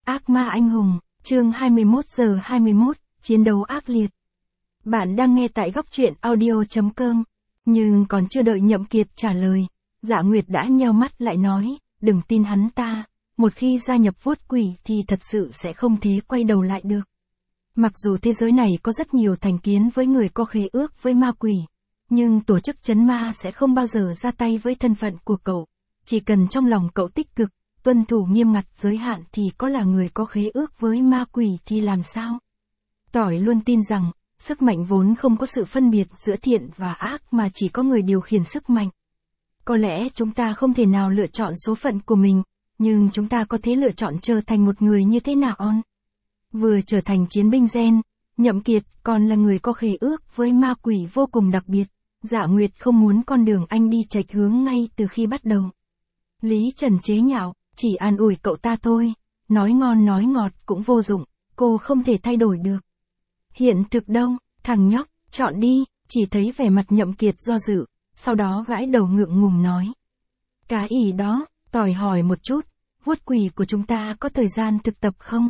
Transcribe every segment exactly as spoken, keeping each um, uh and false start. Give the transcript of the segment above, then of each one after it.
Ác ma anh hùng, chương hai mươi mốt giờ hai mươi mốt, chiến đấu ác liệt. Bạn đang nghe tại góc truyện audio chấm com, nhưng còn chưa đợi Nhậm Kiệt trả lời, Dạ Nguyệt đã nheo mắt lại nói, đừng tin hắn ta, một khi gia nhập vuốt quỷ thì thật sự sẽ không thể quay đầu lại được. Mặc dù thế giới này có rất nhiều thành kiến với người có khế ước với ma quỷ, nhưng tổ chức trấn ma sẽ không bao giờ ra tay với thân phận của cậu, chỉ cần trong lòng cậu tích cực, tuân thủ nghiêm ngặt giới hạn thì có là người có khế ước với ma quỷ thì làm sao? Tỏi luôn tin rằng, sức mạnh vốn không có sự phân biệt giữa thiện và ác mà chỉ có người điều khiển sức mạnh. Có lẽ chúng ta không thể nào lựa chọn số phận của mình, nhưng chúng ta có thể lựa chọn trở thành một người như thế nào on. Vừa trở thành chiến binh gen, Nhậm Kiệt còn là người có khế ước với ma quỷ vô cùng đặc biệt. Dạ Nguyệt không muốn con đường anh đi chệch hướng ngay từ khi bắt đầu. Lý Trần chế nhạo, chỉ an ủi cậu ta thôi, nói ngon nói ngọt cũng vô dụng, cô không thể thay đổi được. Hiện thực đâu, thằng nhóc, chọn đi, chỉ thấy vẻ mặt Nhậm Kiệt do dự, sau đó gãi đầu ngượng ngùng nói. Cái ý đó, tỏi hỏi một chút, vuốt quỷ của chúng ta có thời gian thực tập không?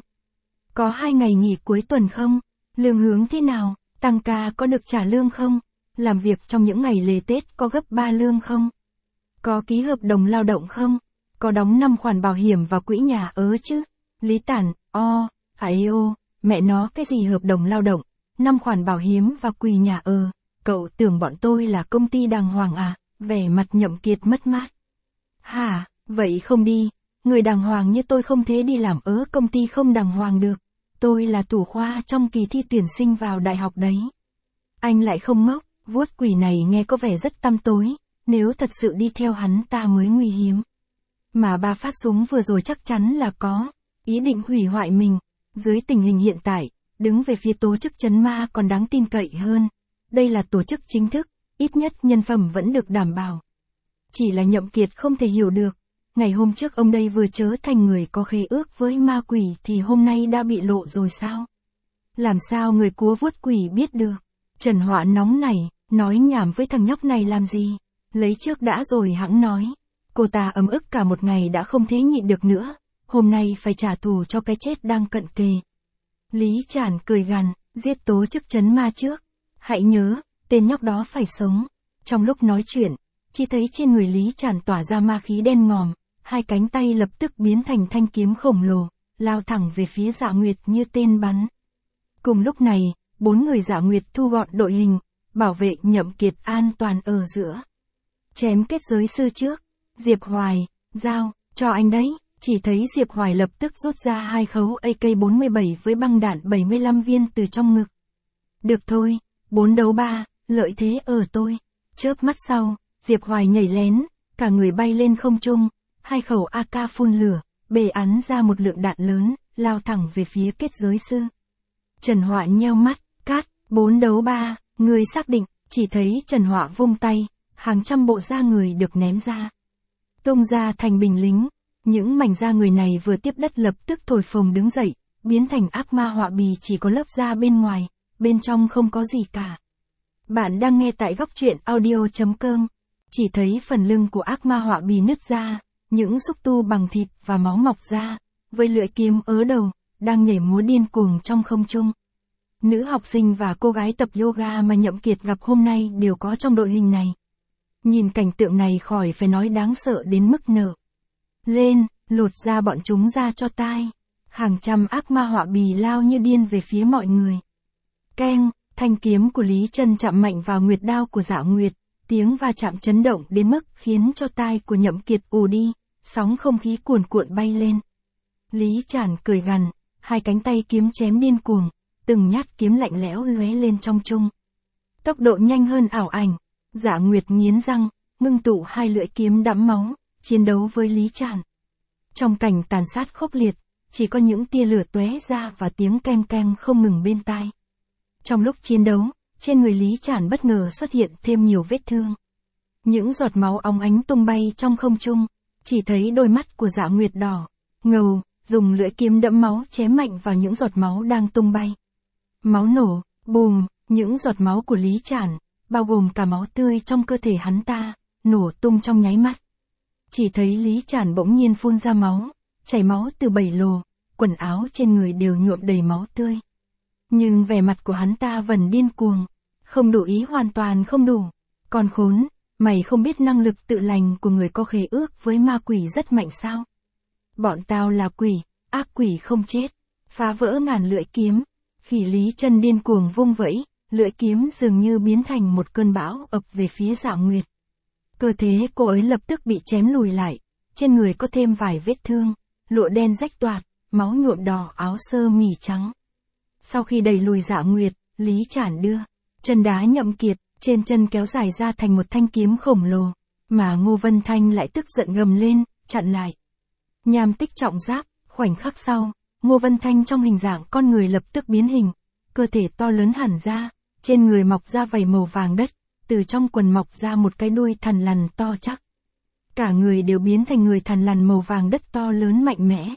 Có hai ngày nghỉ cuối tuần không? Lương hướng thế nào? Tăng ca có được trả lương không? Làm việc trong những ngày lễ Tết có gấp ba lương không? Có ký hợp đồng lao động không? Có đóng năm khoản bảo hiểm vào quỹ nhà ớ chứ? Lý Tản, o, ải ô, mẹ nó cái gì hợp đồng lao động, năm khoản bảo hiểm và quỹ nhà ơ, cậu tưởng bọn tôi là công ty đàng hoàng à? Vẻ mặt Nhậm Kiệt mất mát. Hả, vậy không đi, người đàng hoàng như tôi không thể đi làm ở công ty không đàng hoàng được, tôi là thủ khoa trong kỳ thi tuyển sinh vào đại học đấy. Anh lại không ngốc, vuốt quỷ này nghe có vẻ rất tăm tối, nếu thật sự đi theo hắn ta mới nguy hiểm. Mà ba phát súng vừa rồi chắc chắn là có ý định hủy hoại mình. Dưới tình hình hiện tại, đứng về phía tổ chức trấn ma còn đáng tin cậy hơn. Đây là tổ chức chính thức, ít nhất nhân phẩm vẫn được đảm bảo. Chỉ là Nhậm Kiệt không thể hiểu được, ngày hôm trước ông đây vừa trở thành người có khế ước với ma quỷ thì hôm nay đã bị lộ rồi sao? Làm sao người cúa vuốt quỷ biết được? Trần Họa nóng nảy, nói nhảm với thằng nhóc này làm gì? Lấy trước đã rồi hẵng nói. Cô ta ấm ức cả một ngày đã không thể nhịn được nữa, hôm nay phải trả thù cho cái chết đang cận kề. Lý Trản cười gằn, giết tổ chức trấn ma trước. Hãy nhớ, tên nhóc đó phải sống. Trong lúc nói chuyện, chỉ thấy trên người Lý Trản tỏa ra ma khí đen ngòm, hai cánh tay lập tức biến thành thanh kiếm khổng lồ, lao thẳng về phía Dạ Nguyệt như tên bắn. Cùng lúc này, bốn người Dạ Nguyệt thu gọn đội hình, bảo vệ Nhậm Kiệt an toàn ở giữa. Chém kết giới sư trước, Diệp Hoài, giao, cho anh đấy, chỉ thấy Diệp Hoài lập tức rút ra hai khẩu A K bốn mươi bảy với băng đạn bảy mươi lăm viên từ trong ngực. Được thôi, bốn đấu ba, lợi thế ở tôi. Chớp mắt sau, Diệp Hoài nhảy lén, cả người bay lên không trung, hai khẩu A K phun lửa, bề ắn ra một lượng đạn lớn, lao thẳng về phía kết giới sư. Trần Họa nheo mắt, cát, bốn đấu ba, người xác định, chỉ thấy Trần Họa vung tay, hàng trăm bộ da người được ném ra. Tung ra thành binh lính, những mảnh da người này vừa tiếp đất lập tức thổi phồng đứng dậy, biến thành ác ma họa bì chỉ có lớp da bên ngoài, bên trong không có gì cả. Bạn đang nghe tại góc truyện audio chấm com, chỉ thấy phần lưng của ác ma họa bì nứt ra, những xúc tu bằng thịt và máu mọc ra, với lưỡi kiếm ớ đầu, đang nhảy múa điên cuồng trong không trung. Nữ học sinh và cô gái tập yoga mà Nhậm Kiệt gặp hôm nay đều có trong đội hình này. Nhìn cảnh tượng này khỏi phải nói đáng sợ đến mức nở. Lên, lột ra bọn chúng ra cho tai. Hàng trăm ác ma họa bì lao như điên về phía mọi người. Keng, thanh kiếm của Lý Trân chạm mạnh vào nguyệt đao của Dạ Nguyệt, tiếng va chạm chấn động đến mức khiến cho tai của Nhậm Kiệt ù đi, sóng không khí cuồn cuộn bay lên. Lý Trản cười gằn, hai cánh tay kiếm chém điên cuồng, từng nhát kiếm lạnh lẽo lóe lên trong trung. Tốc độ nhanh hơn ảo ảnh. Dạ Nguyệt nghiến răng, ngưng tụ hai lưỡi kiếm đẫm máu, chiến đấu với Lý Trản. Trong cảnh tàn sát khốc liệt, chỉ có những tia lửa tóe ra và tiếng keng keng không ngừng bên tai. Trong lúc chiến đấu, trên người Lý Trản bất ngờ xuất hiện thêm nhiều vết thương. Những giọt máu óng ánh tung bay trong không trung, chỉ thấy đôi mắt của Dạ Nguyệt đỏ, ngầu, dùng lưỡi kiếm đẫm máu chém mạnh vào những giọt máu đang tung bay. Máu nổ, bùm, những giọt máu của Lý Trản, bao gồm cả máu tươi trong cơ thể hắn ta, nổ tung trong nháy mắt. Chỉ thấy Lý Trản bỗng nhiên phun ra máu, chảy máu từ bảy lồ, quần áo trên người đều nhuộm đầy máu tươi. Nhưng vẻ mặt của hắn ta vẫn điên cuồng, không đủ ý hoàn toàn không đủ. Còn khốn, mày không biết năng lực tự lành của người có khế ước với ma quỷ rất mạnh sao? Bọn tao là quỷ, ác quỷ không chết, phá vỡ ngàn lưỡi kiếm. Khi Lý Chân điên cuồng vung vẫy, lưỡi kiếm dường như biến thành một cơn bão ập về phía Dạ Nguyệt. Cơ thể cô ấy lập tức bị chém lùi lại, trên người có thêm vài vết thương, lụa đen rách toạc, máu nhuộm đỏ áo sơ mi trắng. Sau khi đẩy lùi Dạ Nguyệt, Lý Trản đưa chân đá Nhậm Kiệt, trên chân kéo dài ra thành một thanh kiếm khổng lồ, mà Ngô Vân Thanh lại tức giận gầm lên, chặn lại. Nham Tích trọng giáp, khoảnh khắc sau, Ngô Vân Thanh trong hình dạng con người lập tức biến hình, cơ thể to lớn hẳn ra, trên người mọc ra vảy màu vàng đất, từ trong quần mọc ra một cái đuôi thằn lằn to chắc. Cả người đều biến thành người thằn lằn màu vàng đất to lớn mạnh mẽ.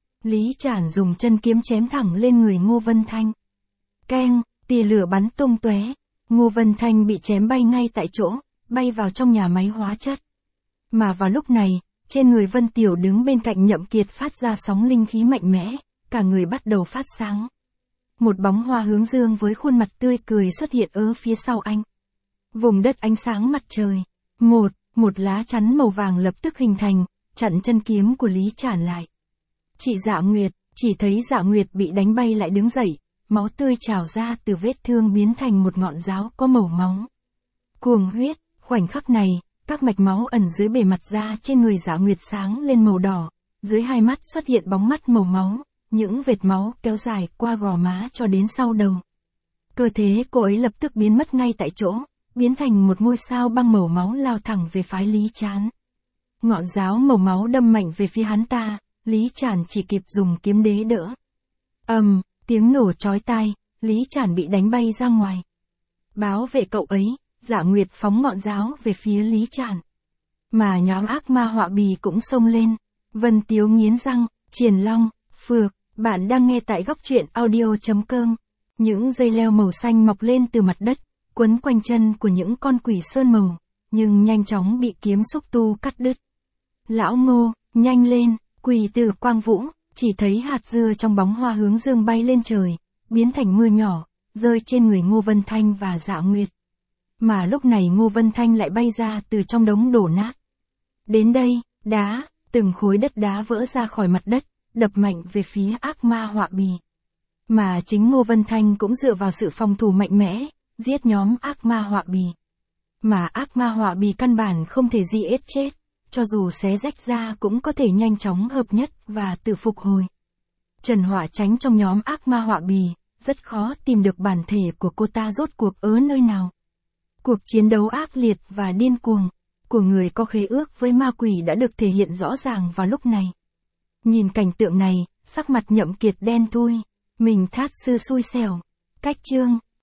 Lý Trản dùng chân kiếm chém thẳng lên người Ngô Vân Thanh. Keng, tia lửa bắn tung tóe, Ngô Vân Thanh bị chém bay ngay tại chỗ, bay vào trong nhà máy hóa chất. Mà vào lúc này, trên người Vân Tiểu đứng bên cạnh Nhậm Kiệt phát ra sóng linh khí mạnh mẽ, cả người bắt đầu phát sáng. Một bóng hoa hướng dương với khuôn mặt tươi cười xuất hiện ở phía sau anh. Vùng đất ánh sáng mặt trời. Một, một lá chắn màu vàng lập tức hình thành, chặn chân kiếm của Lý Trản lại. Chị Dạ Nguyệt, chỉ thấy Dạ Nguyệt bị đánh bay lại đứng dậy, máu tươi trào ra từ vết thương biến thành một ngọn giáo có màu máu. Cuồng huyết, khoảnh khắc này, các mạch máu ẩn dưới bề mặt da trên người Dạ Nguyệt sáng lên màu đỏ, dưới hai mắt xuất hiện bóng mắt màu máu, những vệt máu kéo dài qua gò má cho đến sau đầu. Cơ thể cô ấy lập tức biến mất ngay tại chỗ, biến thành một ngôi sao băng màu máu lao thẳng về phái Lý Trán. Ngọn giáo màu máu đâm mạnh về phía hắn ta, Lý Trản chỉ kịp dùng kiếm đế đỡ. Ầm, um, tiếng nổ chói tai, Lý Trản bị đánh bay ra ngoài. Báo vệ cậu ấy, Dạ Nguyệt phóng ngọn giáo về phía Lý Trản. Mà nhóm ác ma họa bì cũng xông lên. Vân Tiếu nghiến răng, Triển Long, Phược, bạn đang nghe tại góc truyện audio.com. Những dây leo màu xanh mọc lên từ mặt đất, quấn quanh chân của những con quỷ sơn màu, nhưng nhanh chóng bị kiếm xúc tu cắt đứt. Lão Ngô, nhanh lên, quỷ tử Quang Vũ, chỉ thấy hạt dưa trong bóng hoa hướng dương bay lên trời, biến thành mưa nhỏ, rơi trên người Ngô Vân Thanh và Dạ Nguyệt. Mà lúc này Ngô Vân Thanh lại bay ra từ trong đống đổ nát. Đến đây, đá, từng khối đất đá vỡ ra khỏi mặt đất, đập mạnh về phía ác ma họa bì. Mà chính Ngô Vân Thanh cũng dựa vào sự phòng thủ mạnh mẽ, giết nhóm ác ma họa bì. Mà ác ma họa bì căn bản không thể giết chết, cho dù xé rách ra cũng có thể nhanh chóng hợp nhất và tự phục hồi. Trần Hỏa Chánh trong nhóm ác ma họa bì, rất khó tìm được bản thể của cô ta rốt cuộc ở nơi nào. Cuộc chiến đấu ác liệt và điên cuồng của người có khế ước với ma quỷ đã được thể hiện rõ ràng vào lúc này. Nhìn cảnh tượng này, sắc mặt Nhậm Kiệt đen thui, mình thát sư xui xẻo. Cách chương